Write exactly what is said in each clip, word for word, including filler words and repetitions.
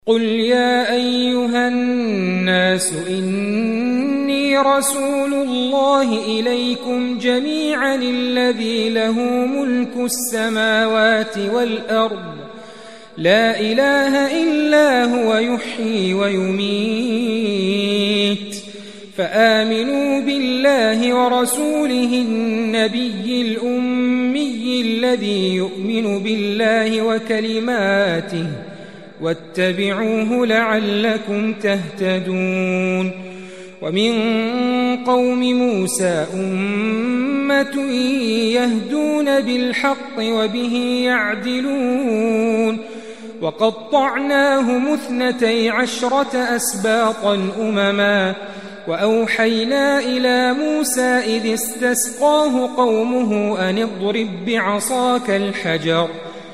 قل يا أيها الناس إني رسول الله إليكم جميعا الذي له ملك السماوات والأرض لا إله إلا هو يحيي ويميت فآمنوا بالله ورسوله النبي الأمي الذي يؤمن بالله وكلماته واتبعوه لعلكم تهتدون ومن قوم موسى أمة يهدون بالحق وبه يعدلون وقطعناهم اثنتي عشرة أسباطا أمما وأوحينا إلى موسى إذ استسقاه قومه أن اضرب بعصاك الحجر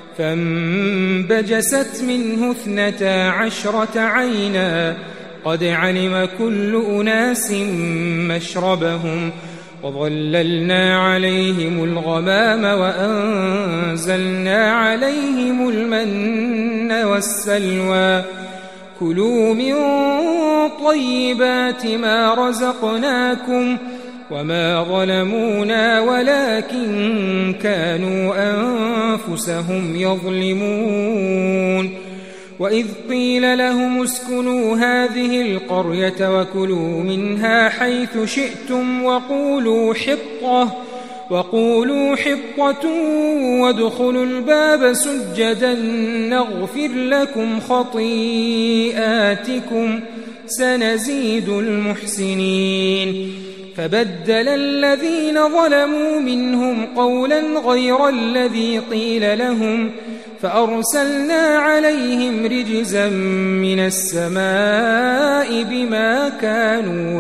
فانبجست منه اثنتا عشرة عينا قد علم كل أناس مشربهم وظللنا عليهم الغمام وأنزلنا عليهم المن والسلوى كلوا من طيبات ما رزقناكم وما ظلمونا ولكن كانوا أنفسهم يظلمون وإذ قيل لهم اسكنوا هذه القرية وكلوا منها حيث شئتم وقولوا حطة وقولوا حطة وادخلوا الباب سجدا نغفر لكم خطيئاتكم سنزيد المحسنين فبدل الذين ظلموا منهم قولا غير الذي قيل لهم فأرسلنا عليهم رجزا من السماء بما كانوا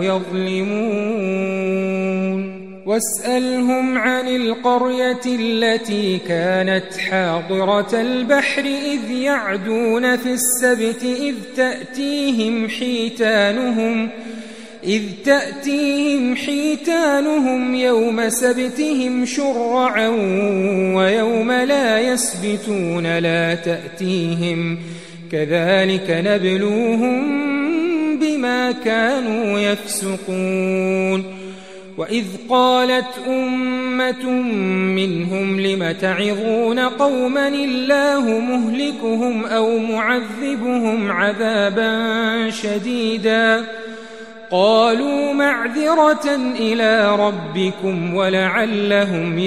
يظلمون واسألهم عن القرية التي كانت حاضرة البحر إذ يعدون في السبت إذ تأتيهم حيتانهم إذ تأتيهم حيتانهم يوم سبتهم شرعا ويوم لا يسبتون لا تأتيهم كذلك نبلوهم بما كانوا يفسقون وإذ قالت أمة منهم لم تعظون قوما الله مهلكهم أو معذبهم عذابا شديدا قالوا معذرة إلى ربكم ولعلهم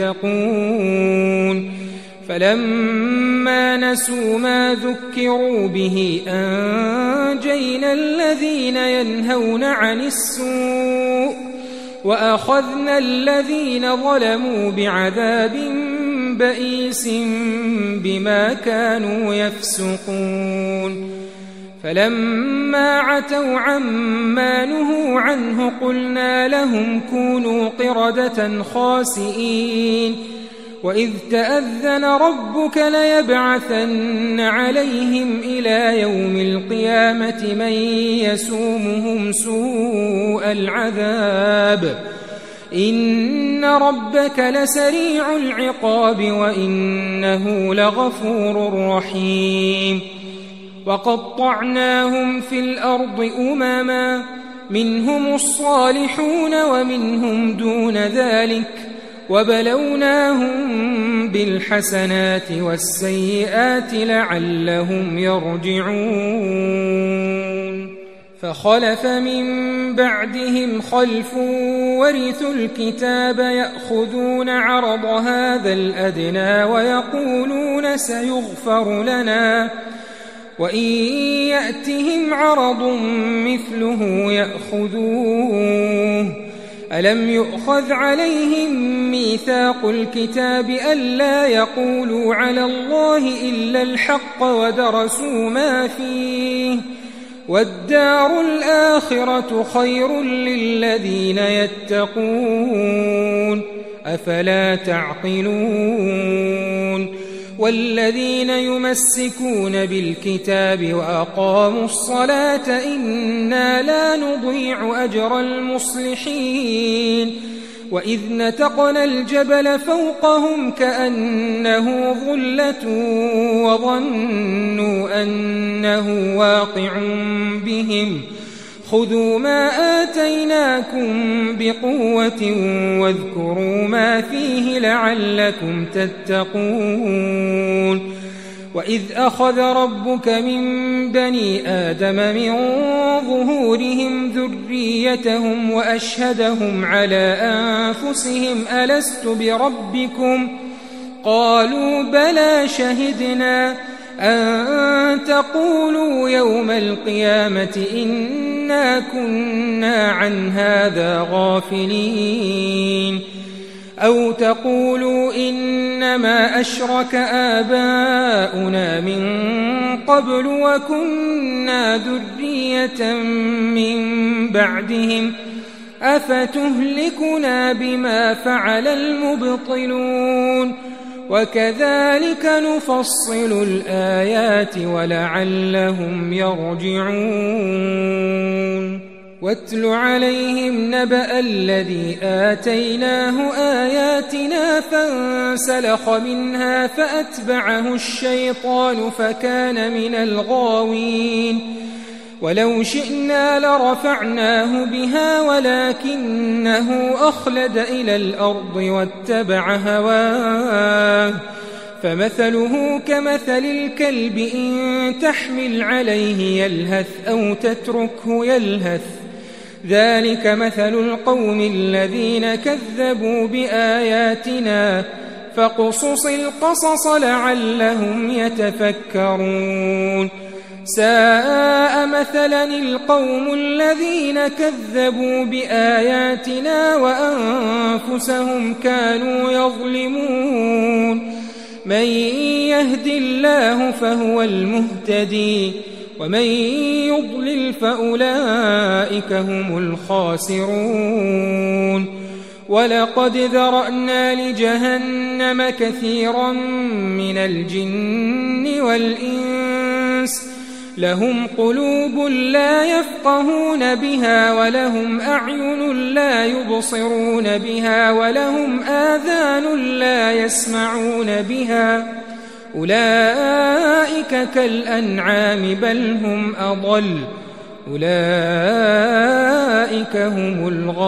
يتقون فلما نسوا ما ذكروا به أنجينا الذين ينهون عن السوء وأخذنا الذين ظلموا بعذاب بئيس بما كانوا يفسقون فلما عتوا عما نهوا عنه قلنا لهم كونوا قردة خاسئين وإذ تأذن ربك ليبعثن عليهم إلى يوم القيامة من يسومهم سوء العذاب إن ربك لسريع العقاب وإنه لغفور رحيم وقطعناهم في الأرض أمما منهم الصالحون ومنهم دون ذلك وبلوناهم بالحسنات والسيئات لعلهم يرجعون فخلف من بعدهم خلف ورثوا الكتاب يأخذون عرض هذا الأدنى ويقولون سيغفر لنا وإن يأتهم عرض مثله يأخذوه ألم يؤخذ عليهم ميثاق الكتاب ألا يقولوا على الله إلا الحق ودرسوا ما فيه والدار الآخرة خير للذين يتقون أفلا تعقلون والذين يمسكون بالكتاب وأقاموا الصلاة إنا لا نضيع أجر المصلحين وإذ نتقنا الجبل فوقهم كأنه ظلة وظنوا أنه واقع بهم خذوا ما آتيناكم بقوة واذكروا ما فيه لعلكم تتقون وإذ أخذ ربك من بني آدم من ظهورهم ذريتهم وأشهدهم على أنفسهم ألست بربكم قالوا بلى شهدنا أن تقولوا يوم القيامة إنا كنا عن هذا غافلين أو تقولوا إنما أشرك آباؤنا من قبل وكنا ذرية من بعدهم أفتهلكنا بما فعل المبطلون وكذلك نفصل الآيات ولعلهم يرجعون واتل عليهم نبأ الذي آتيناه آياتنا فانسلخ منها فأتبعه الشيطان فكان من الغاوين ولو شئنا لرفعناه بها ولكنه أخلد إلى الأرض واتبع هواه فمثله كمثل الكلب إن تحمل عليه يلهث أو تتركه يلهث ذلك مثل القوم الذين كذبوا بآياتنا فاقصص القصص لعلهم يتفكرون ساء مثلا القوم الذين كذبوا بآياتنا وأنفسهم كانوا يظلمون من يهد الله فهو المهتدي ومن يضلل فأولئك هم الخاسرون ولقد ذرأنا لجهنم كثيرا من الجن والإنس لهم قلوب لا يفقهون بها ولهم أعين لا يبصرون بها ولهم آذان لا يسمعون بها أولئك كالأنعام بل هم أضل أولئك هم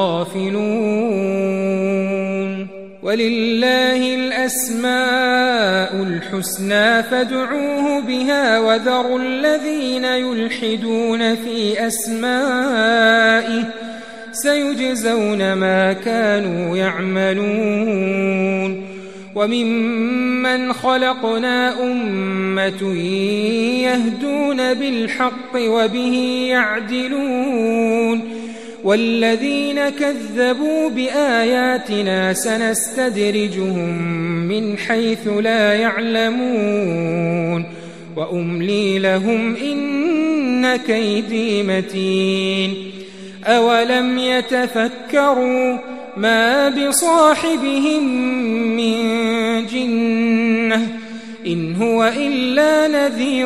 الغافلون ولله الأسماء الحسنى فادعوه بها وذروا الذين يلحدون في أسمائه سيجزون ما كانوا يعملون وممن خلقنا أمة يهدون بالحق وبه يعدلون والذين كذبوا بآياتنا سنستدرجهم من حيث لا يعلمون وأملي لهم إن كيدي متين أولم يتفكروا ما بصاحبهم من جنة إن هو إلا نذير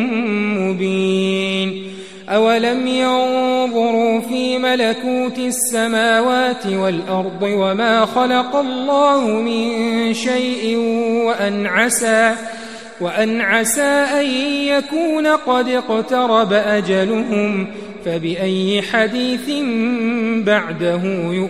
مبين أولم ينظروا في ملكوت السماوات والأرض وما خلق الله من شيء وأن عسى وأن عسى أن يكون قد اقترب أجلهم فبأي حديث بعده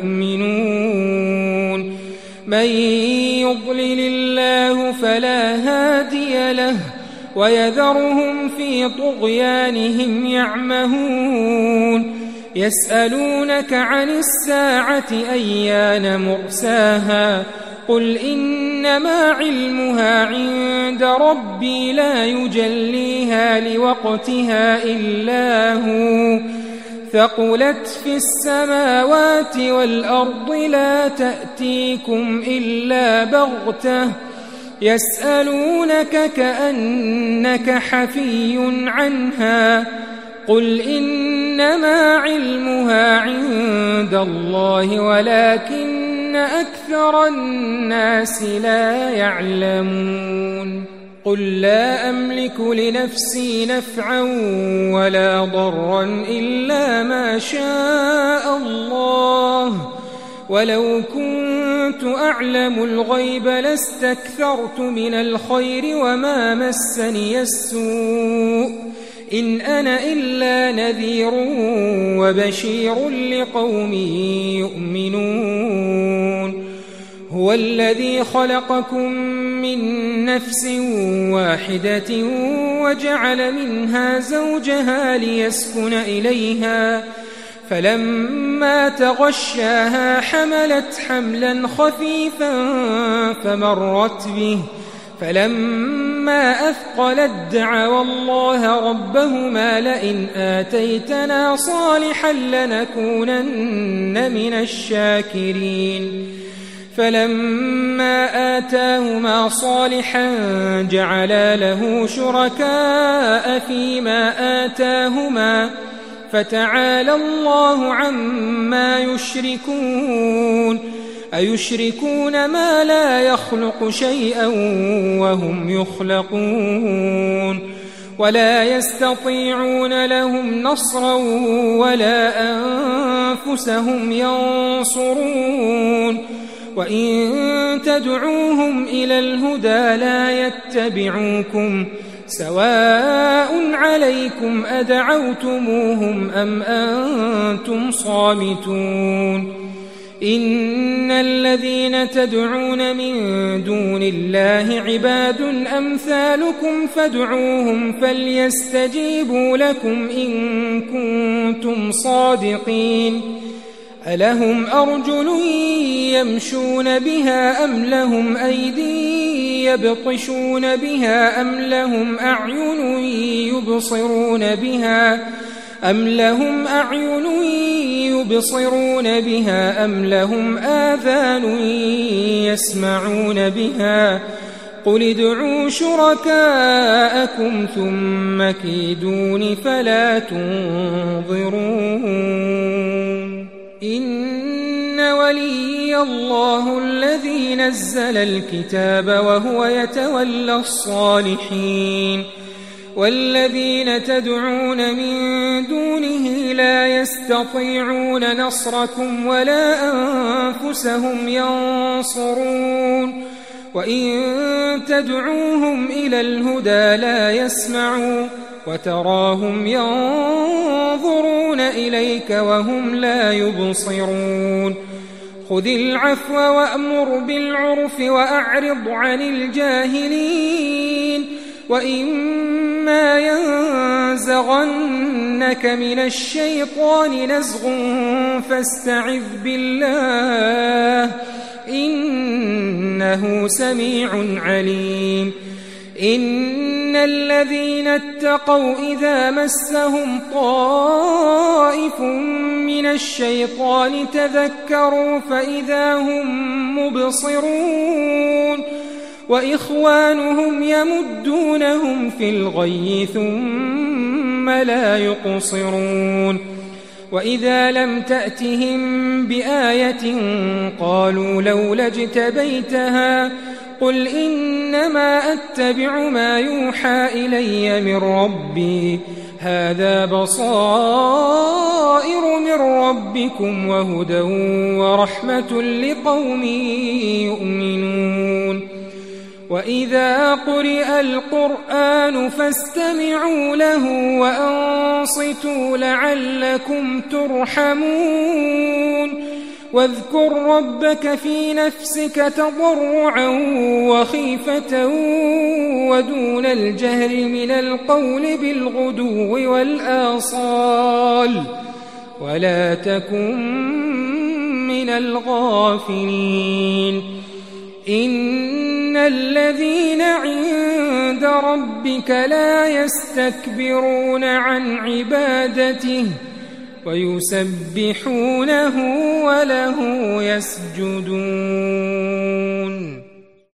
يؤمنون من يضلل الله فلا هادي له ويذرهم في طغيانهم يعمهون يسألونك عن الساعة أيان مرساها قل إنما علمها عند ربي لا يجليها لوقتها إلا هو ثقلت في السماوات والأرض لا تأتيكم إلا بغتة يسألونك كأنك حفي عنها قل إنما علمها عند الله ولكن أكثر الناس لا يعلمون قل لا أملك لنفسي نفعا ولا ضرا إلا ما شاء الله ولو كنت أعلم الغيب لاستكثرت من الخير وما مسني السوء إن أنا إلا نذير وبشير لقوم يؤمنون هو الذي خلقكم من نفس واحدة وجعل منها زوجها ليسكن إليها فلما تغشاها حملت حملا خفيفا فمرت به فلما أثقلت دعوا الله ربهما لئن آتيتنا صالحا لنكونن من الشاكرين فلما آتاهما صالحا جعلا له شركاء فيما آتاهما فتعالى الله عما يشركون أيشركون ما لا يخلق شيئا وهم يخلقون ولا يستطيعون لهم نصرا ولا أنفسهم ينصرون وإن تدعوهم إلى الهدى لا يتبعوكم سواء عليكم أدعوتموهم أم أنتم صامتون إن الذين تدعون من دون الله عباد أمثالكم فادعوهم فليستجيبوا لكم إن كنتم صادقين ألهم أرجل يمشون بها أم لهم أيدي يبطشون بها أم لهم أعين يبصرون بها أم لهم أعين يبصرون بها أم لهم آذان يسمعون بها قل ادعوا شركاءكم ثم كيدون فلا تنظرون إن ولي الله الذي نزل الكتاب وهو يتولى الصالحين والذين تدعون من دونه لا يستطيعون نصركم ولا أنفسهم ينصرون وإن تدعوهم إلى الهدى لا يسمعوا وتراهم ينظرون إليك وهم لا يبصرون خذ العفو وأمر بالعرف وأعرض عن الجاهلين وإما ينزغنك من الشيطان نزغ فاستعذ بالله إنه سميع عليم إن الذين اتقوا إذا مسهم طائف من الشيطان تذكروا فإذا هم مبصرون وإخوانهم يمدونهم في الغي ثم لا يقصرون وإذا لم تأتهم بآية قالوا لولا اجتبيتها قل إنما أتبع ما يوحى إلي من ربي هذا بصائر من ربكم وهدى ورحمة لقوم يؤمنون وإذا قرئ القرآن فاستمعوا له وأنصتوا لعلكم ترحمون واذكر ربك في نفسك تضرعا وخيفة ودون الجهر من القول بالغدو والآصال ولا تكن من الغافلين إن الذين عند ربك لا يستكبرون عن عبادته ويسبحونه وله يسجدون